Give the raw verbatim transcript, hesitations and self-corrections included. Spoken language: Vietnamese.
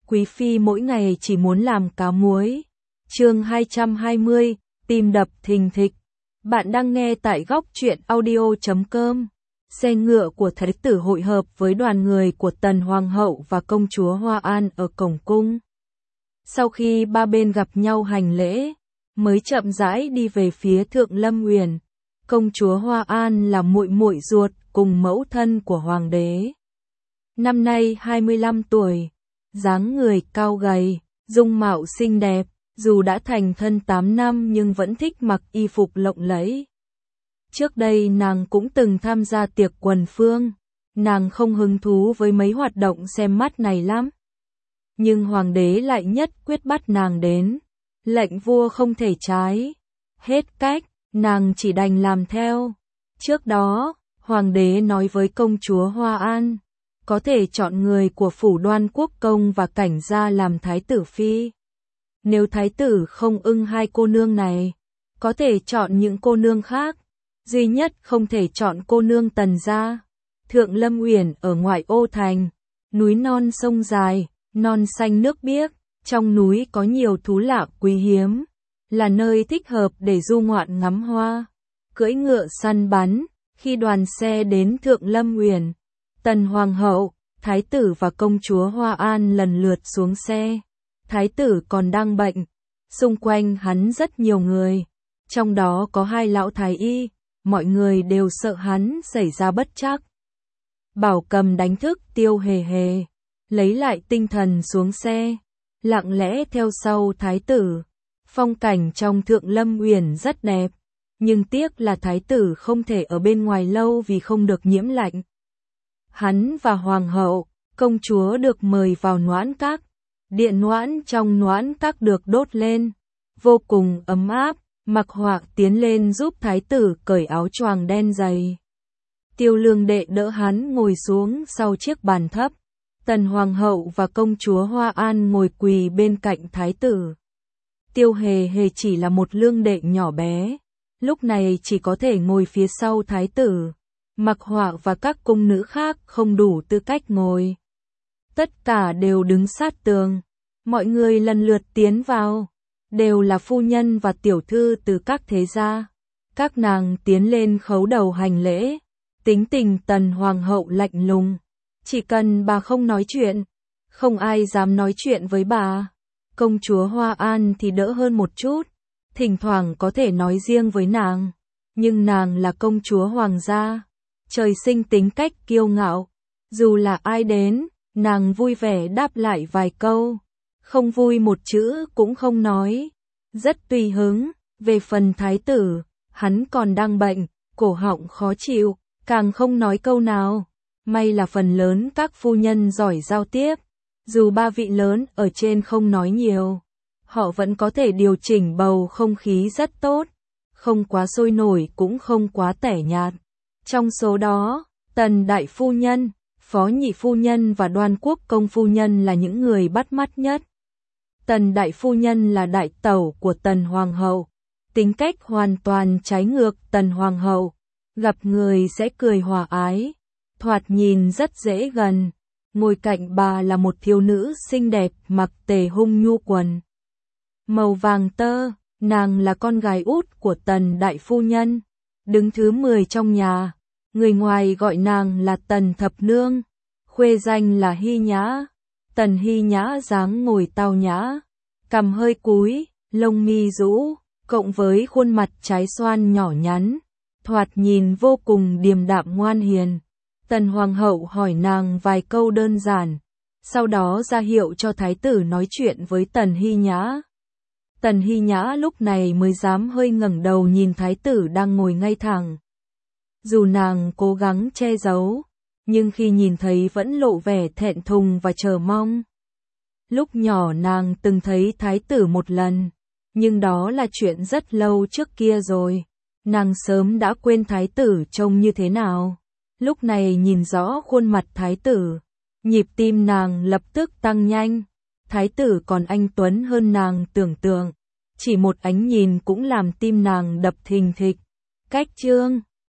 Quý phi mỗi ngày chỉ muốn làm cá muối. Chương hai trăm hai mươi, tim đập thình thịch. Bạn đang nghe tại góc truyện audio chấm com. Xe ngựa của thái tử hội hợp với đoàn người của Tần Hoàng hậu và công chúa Hoa An ở cổng cung. Sau khi ba bên gặp nhau hành lễ, mới chậm rãi đi về phía Thượng Lâm Uyển. Công chúa Hoa An là muội muội ruột cùng mẫu thân của hoàng đế. Năm nay hai mươi lăm tuổi, dáng người cao gầy, dung mạo xinh đẹp, dù đã thành thân tám năm nhưng vẫn thích mặc y phục lộng lẫy. Trước đây nàng cũng từng tham gia tiệc quần phương, nàng không hứng thú với mấy hoạt động xem mắt này lắm. Nhưng hoàng đế lại nhất quyết bắt nàng đến, lệnh vua không thể trái. Hết cách, nàng chỉ đành làm theo. Trước đó, hoàng đế nói với công chúa Hoa An, có thể chọn người của phủ Đoan Quốc công và Cảnh gia làm thái tử phi. Nếu thái tử không ưng hai cô nương này, có thể chọn những cô nương khác, duy nhất không thể chọn cô nương Tần gia. Thượng Lâm Uyển ở ngoại ô thành, núi non sông dài, non xanh nước biếc, trong núi có nhiều thú lạ quý hiếm, là nơi thích hợp để du ngoạn ngắm hoa, cưỡi ngựa săn bắn. Khi đoàn xe đến Thượng Lâm Uyển, Tần Hoàng hậu, thái tử và công chúa Hoa An lần lượt xuống xe. Thái tử còn đang bệnh, xung quanh hắn rất nhiều người, trong đó có hai lão thái y, mọi người đều sợ hắn xảy ra bất trắc. Bảo Cầm đánh thức Tiêu Hề Hề, lấy lại tinh thần xuống xe, lặng lẽ theo sau thái tử. Phong cảnh trong Thượng Lâm Uyển rất đẹp, nhưng tiếc là thái tử không thể ở bên ngoài lâu vì không được nhiễm lạnh. Hắn và hoàng hậu, công chúa được mời vào Noãn Các. Điện Noãn trong Noãn Các được đốt lên, vô cùng ấm áp. Mặc Hoạc tiến lên giúp thái tử cởi áo choàng đen dày. Tiêu Lương Đệ đỡ hắn ngồi xuống sau chiếc bàn thấp. Tần Hoàng hậu và công chúa Hoa An ngồi quỳ bên cạnh thái tử. Tiêu Hề Hề chỉ là một lương đệ nhỏ bé, lúc này chỉ có thể ngồi phía sau thái tử. Mặc Hoạc và các cung nữ khác không đủ tư cách ngồi. Tất cả đều đứng sát tường. Mọi người lần lượt tiến vào, đều là phu nhân và tiểu thư từ các thế gia. Các nàng tiến lên khấu đầu hành lễ. Tính tình Tần Hoàng hậu lạnh lùng, chỉ cần bà không nói chuyện, không ai dám nói chuyện với bà. Công chúa Hoa An thì đỡ hơn một chút, thỉnh thoảng có thể nói riêng với nàng, nhưng nàng là công chúa hoàng gia, trời sinh tính cách kiêu ngạo, dù là ai đến, nàng vui vẻ đáp lại vài câu, không vui một chữ cũng không nói, rất tùy hứng. Về phần thái tử, hắn còn đang bệnh, cổ họng khó chịu, càng không nói câu nào. May là phần lớn các phu nhân giỏi giao tiếp, dù ba vị lớn ở trên không nói nhiều, họ vẫn có thể điều chỉnh bầu không khí rất tốt, không quá sôi nổi cũng không quá tẻ nhạt. Trong số đó, Tần đại phu nhân, Phó nhị phu nhân và Đoan Quốc công phu nhân là những người bắt mắt nhất. Tần đại phu nhân là đại tẩu của Tần Hoàng hậu, tính cách hoàn toàn trái ngược Tần Hoàng hậu, gặp người sẽ cười hòa ái, thoạt nhìn rất dễ gần. Ngồi cạnh bà là một thiếu nữ xinh đẹp mặc tề hung nhu quần màu vàng tơ, nàng là con gái út của Tần đại phu nhân, đứng thứ mười trong nhà, người ngoài gọi nàng là Tần thập nương, khuê danh là Hy Nhã. Tần Hy Nhã dáng ngồi tao nhã, cằm hơi cúi, lông mi rũ, cộng với khuôn mặt trái xoan nhỏ nhắn, thoạt nhìn vô cùng điềm đạm ngoan hiền. Tần Hoàng hậu hỏi nàng vài câu đơn giản, sau đó ra hiệu cho thái tử nói chuyện với Tần Hy Nhã. Tần Hy Nhã lúc này mới dám hơi ngẩng đầu nhìn thái tử đang ngồi ngay thẳng. Dù nàng cố gắng che giấu, nhưng khi nhìn thấy vẫn lộ vẻ thẹn thùng và chờ mong. Lúc nhỏ nàng từng thấy thái tử một lần, nhưng đó là chuyện rất lâu trước kia rồi. Nàng sớm đã quên thái tử trông như thế nào. Lúc này nhìn rõ khuôn mặt thái tử, nhịp tim nàng lập tức tăng nhanh. Thái tử còn anh tuấn hơn nàng tưởng tượng, chỉ một ánh nhìn cũng làm tim nàng đập thình thịch. Cách chương